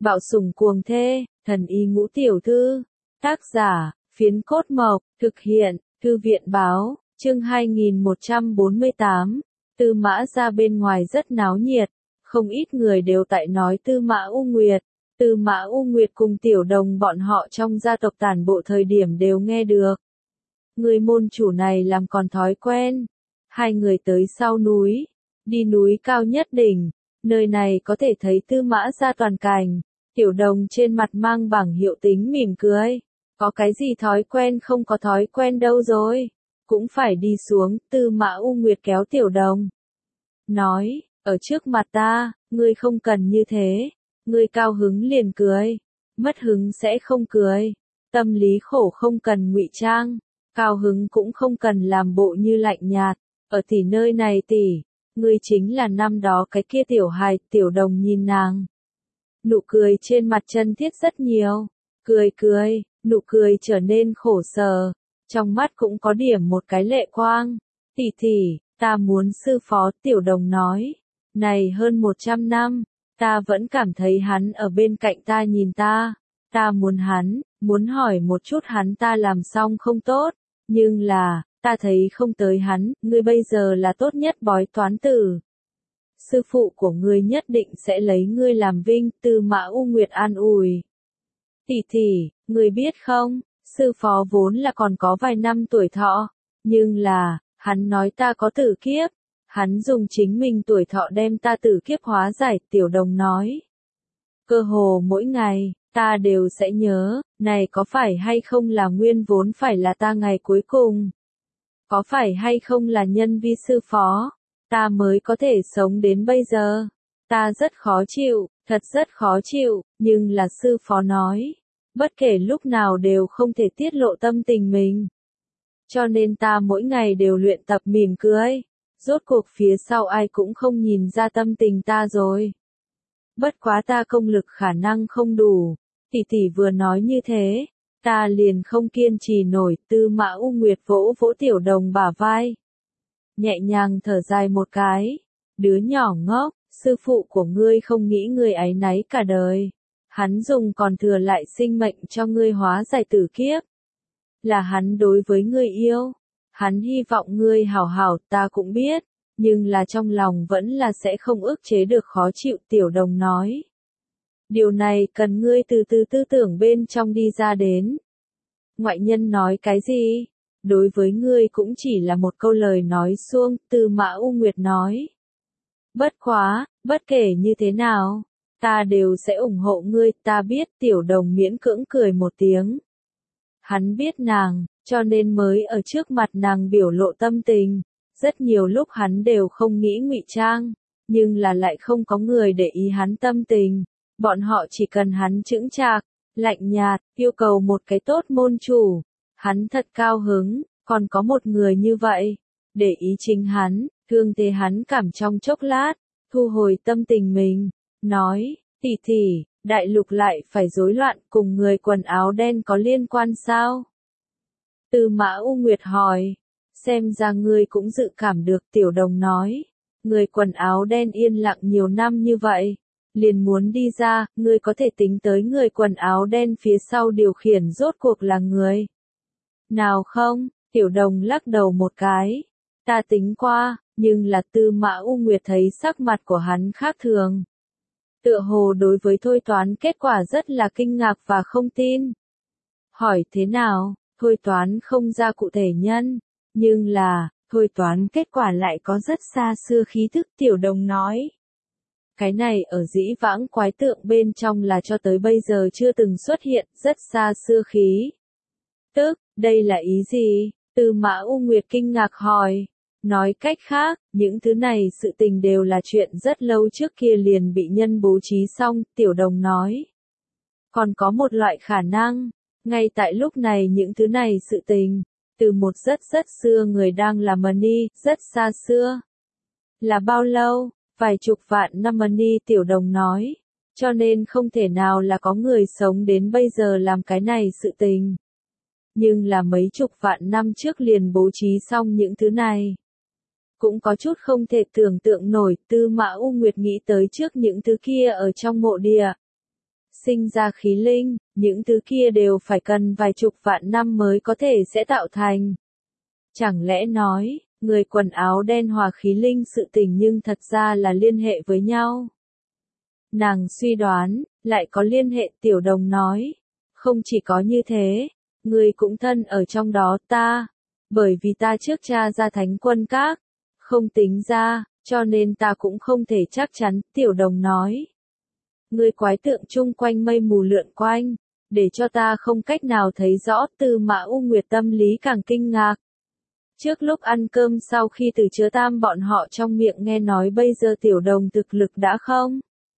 Bạo sủng cuồng thê, thần y ngũ tiểu thư. Tác giả, Phiến Cốt Mộc, thực hiện, Thư viện báo, chương 2148. Tư Mã ra bên ngoài rất náo nhiệt, không ít người đều tại nói Tư Mã U Nguyệt. Tư Mã U Nguyệt cùng Tiểu Đồng bọn họ trong gia tộc tản bộ thời điểm đều nghe được. Người môn chủ này làm còn thói quen. Hai người tới sau núi, đi núi cao nhất đỉnh, nơi này có thể thấy Tư Mã ra toàn cảnh. Tiểu Đồng trên mặt mang bảng hiệu tính mỉm cười. Có cái gì thói quen không có thói quen đâu rồi. Cũng phải đi xuống, Tư Mã U Nguyệt kéo Tiểu Đồng. Nói, ở trước mặt ta, ngươi không cần như thế. Ngươi cao hứng liền cười. Mất hứng sẽ không cười. Tâm lý khổ không cần ngụy trang. Cao hứng cũng không cần làm bộ như lạnh nhạt. Ở tỷ nơi này tỷ, ngươi chính là năm đó cái kia tiểu hài. Tiểu Đồng nhìn nàng. Nụ cười trên mặt chân thiết rất nhiều. Cười, nụ cười trở nên khổ sở. Trong mắt cũng có điểm một cái lệ quang. Tỷ, ta muốn sư phó. Tiểu Đồng nói. Này hơn 100 năm, ta vẫn cảm thấy hắn ở bên cạnh ta nhìn ta. Ta muốn hắn, muốn hỏi một chút hắn ta làm xong không tốt. Nhưng là, ta thấy không tới hắn. Ngươi bây giờ là tốt nhất bói toán tử. Sư phụ của ngươi nhất định sẽ lấy ngươi làm vinh. Tư Mã U Nguyệt an ủi. Tỷ, ngươi biết không, sư phó vốn là còn có vài năm tuổi thọ, nhưng là, hắn nói ta có tử kiếp, hắn dùng chính mình tuổi thọ đem ta tử kiếp hóa giải. Tiểu Đồng nói. Cơ hồ mỗi ngày, ta đều sẽ nhớ, này có phải hay không là nguyên vốn phải là ta ngày cuối cùng? Có phải hay không là nhân vi sư phó, ta mới có thể sống đến bây giờ? Ta rất khó chịu, thật rất khó chịu, nhưng là sư phó nói. Bất kể lúc nào đều không thể tiết lộ tâm tình mình. Cho nên ta mỗi ngày đều luyện tập mỉm cười. Rốt cuộc phía sau ai cũng không nhìn ra tâm tình ta rồi. Bất quá ta công lực khả năng không đủ. Tỷ vừa nói như thế, ta liền không kiên trì nổi. Tư Mã U Nguyệt vỗ vỗ Tiểu Đồng bả vai. Nhẹ nhàng thở dài một cái. Đứa nhỏ ngốc, sư phụ của ngươi không nghĩ ngươi áy náy cả đời. Hắn dùng còn thừa lại sinh mệnh cho ngươi hóa giải tử kiếp. Là hắn đối với ngươi yêu. Hắn hy vọng ngươi hảo hảo, ta cũng biết. Nhưng là trong lòng vẫn là sẽ không ức chế được khó chịu. Tiểu Đồng nói. Điều này cần ngươi từ từ tư tưởng bên trong đi ra đến. Ngoại nhân nói cái gì? Đối với ngươi cũng chỉ là một câu lời nói suông. Tư Mã U Nguyệt nói. Bất quá, bất kể như thế nào, ta đều sẽ ủng hộ ngươi. Ta biết. Tiểu Đồng miễn cưỡng cười một tiếng. Hắn biết nàng, cho nên mới ở trước mặt nàng biểu lộ tâm tình. Rất nhiều lúc hắn đều không nghĩ ngụy trang, nhưng là lại không có người để ý hắn tâm tình. Bọn họ chỉ cần hắn chững chạc, lạnh nhạt, yêu cầu một cái tốt môn chủ. Hắn thật cao hứng, còn có một người như vậy. Để ý chính hắn, thương thế hắn cảm trong chốc lát, thu hồi tâm tình mình. Nói, tỷ, đại lục lại phải rối loạn, cùng người quần áo đen có liên quan sao? Tư Mã U Nguyệt hỏi. Xem ra ngươi cũng dự cảm được. Tiểu Đồng nói. Người quần áo đen yên lặng nhiều năm như vậy. Liền muốn đi ra, ngươi có thể tính tới người quần áo đen phía sau điều khiển rốt cuộc là người nào không? Tiểu Đồng lắc đầu một cái. Ta tính qua, nhưng là Tư Mã U Nguyệt thấy sắc mặt của hắn khác thường. Tựa hồ đối với thôi toán kết quả rất là kinh ngạc và không tin. Hỏi thế nào, thôi toán không ra cụ thể nhân, nhưng là, thôi toán kết quả lại có rất xa xưa khí thức. Tiểu Đồng nói. Cái này ở dĩ vãng quái tượng bên trong là cho tới bây giờ chưa từng xuất hiện, rất xa xưa khí. Tức, đây là ý gì? Tư Mã U Nguyệt kinh ngạc hỏi. Nói cách khác, những thứ này sự tình đều là chuyện rất lâu trước kia liền bị nhân bố trí xong. Tiểu Đồng nói. Còn có một loại khả năng, ngay tại lúc này những thứ này sự tình, từ một rất xưa người đang làm money, rất xa xưa. Là bao lâu? Vài chục vạn năm money. Tiểu Đồng nói. Cho nên không thể nào là có người sống đến bây giờ làm cái này sự tình. Nhưng là mấy chục vạn năm trước liền bố trí xong những thứ này. Cũng có chút không thể tưởng tượng nổi. Tư Mã U Nguyệt nghĩ tới trước những thứ kia ở trong mộ địa. sinh ra khí linh, những thứ kia đều phải cần vài chục vạn năm mới có thể sẽ tạo thành. Chẳng lẽ nói, người quần áo đen hòa khí linh sự tình nhưng thật ra là liên hệ với nhau. Nàng suy đoán, lại có liên hệ. Tiểu Đồng nói. Không chỉ có như thế, người cũng thân ở trong đó ta. Bởi vì ta trước cha ra Thánh Quân Các, không tính ra, cho nên ta cũng không thể chắc chắn. Tiểu Đồng nói. Người quái tượng chung quanh mây mù lượn quanh, để cho ta không cách nào thấy rõ. Tư Mã U Nguyệt tâm lý càng kinh ngạc. Trước lúc ăn cơm sau khi từ Chứa Tam bọn họ trong miệng nghe nói bây giờ Tiểu Đồng thực lực đã không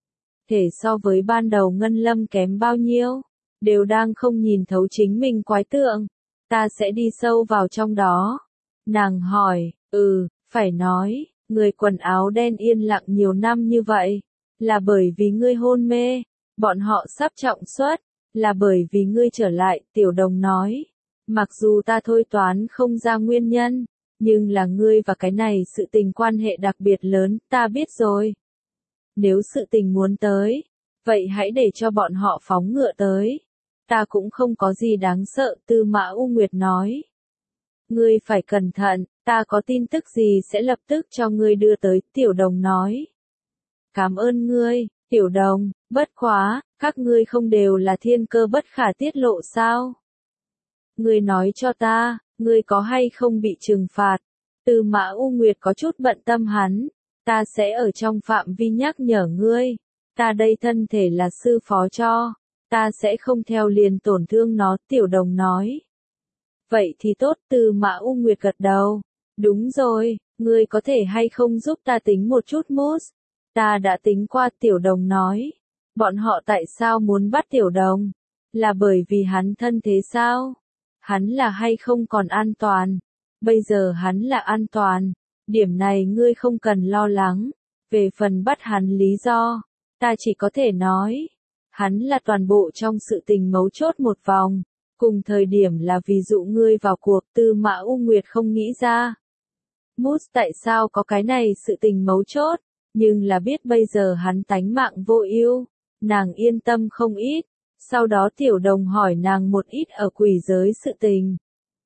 thể so với ban đầu Ngân Lâm kém bao nhiêu, đều đang không nhìn thấu chính mình quái tượng. Ta sẽ đi sâu vào trong đó. Nàng hỏi, phải nói, người quần áo đen yên lặng nhiều năm như vậy, là bởi vì ngươi hôn mê, bọn họ sắp trọng xuất, là bởi vì ngươi trở lại. Tiểu Đồng nói, mặc dù ta thôi toán không ra nguyên nhân, nhưng là ngươi và cái này sự tình quan hệ đặc biệt lớn, ta biết rồi. Nếu sự tình muốn tới, vậy hãy để cho bọn họ phóng ngựa tới. Ta cũng không có gì đáng sợ. Tư Mã U Nguyệt nói. Ngươi phải cẩn thận, ta có tin tức gì sẽ lập tức cho ngươi đưa tới. Tiểu Đồng nói. Cảm ơn ngươi, Tiểu Đồng, bất quá, các ngươi không đều là thiên cơ bất khả tiết lộ sao? Ngươi nói cho ta, ngươi có hay không bị trừng phạt? Tư Mã U Nguyệt có chút bận tâm hắn. Ta sẽ ở trong phạm vi nhắc nhở ngươi. Ta đây thân thể là sư phó cho. Ta sẽ không theo liền tổn thương nó. Tiểu Đồng nói. Vậy thì tốt. Tư Mã U Nguyệt gật đầu. Đúng rồi, ngươi có thể hay không giúp ta tính một chút mousse? Ta đã tính qua. Tiểu Đồng nói. Bọn họ tại sao muốn bắt Tiểu Đồng? Là bởi vì hắn thân thế sao? Hắn là hay không còn an toàn? Bây giờ hắn là an toàn. Điểm này ngươi không cần lo lắng. Về phần bắt hắn lý do, ta chỉ có thể nói. Hắn là toàn bộ trong sự tình mấu chốt một vòng. Cùng thời điểm là ví dụ ngươi vào cuộc. Tư Mã U Nguyệt không nghĩ ra. Mousse tại sao có cái này sự tình mấu chốt. Nhưng là biết bây giờ hắn tánh mạng vô ưu. Nàng yên tâm không ít. Sau đó Tiểu Đồng hỏi nàng một ít ở quỷ giới sự tình.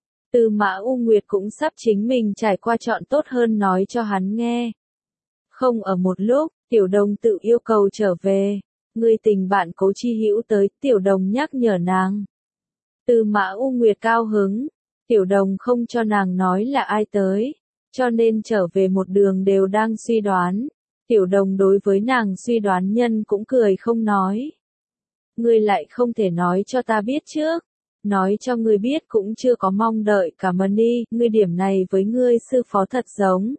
Tư Mã U Nguyệt cũng sắp chính mình trải qua chọn tốt hơn nói cho hắn nghe. Không ở một lúc, Tiểu Đồng tự yêu cầu trở về. Ngươi tình bạn Cố Chi Hữu tới. Tiểu Đồng nhắc nhở nàng. Tư Mã U Nguyệt cao hứng. Tiểu Đồng không cho nàng nói là ai tới, cho nên trở về một đường đều đang suy đoán. Tiểu Đồng đối với nàng suy đoán nhân cũng cười không nói. Ngươi lại không thể nói cho ta biết trước. Nói cho ngươi biết cũng chưa có mong đợi. Cảm ơn đi, ngươi điểm này với ngươi sư phó thật giống.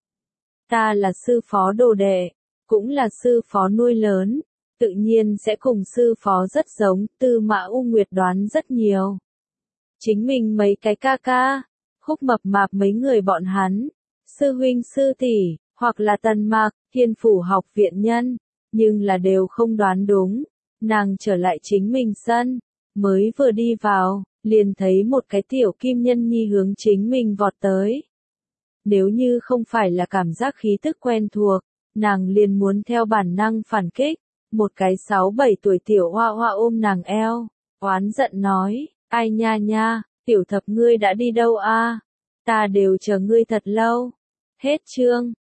Ta là sư phó đồ đệ, cũng là sư phó nuôi lớn, tự nhiên sẽ cùng sư phó rất giống. Tư Mã U Nguyệt đoán rất nhiều. Chính mình mấy cái ca ca, Khúc Mập Mạp mấy người bọn hắn, sư huynh sư tỷ, hoặc là Tần Mạc, Thiên Phủ học viện nhân, nhưng là đều không đoán đúng. Nàng trở lại chính mình sân, mới vừa đi vào, liền thấy một cái tiểu kim nhân nhi hướng chính mình vọt tới. Nếu như không phải là cảm giác khí tức quen thuộc, nàng liền muốn theo bản năng phản kích. Một cái 6-7 tuổi tiểu hoa hoa ôm nàng eo, oán giận nói, ai nha nha, Tiểu Thập ngươi đã đi đâu a? Ta đều chờ ngươi thật lâu. Hết chương.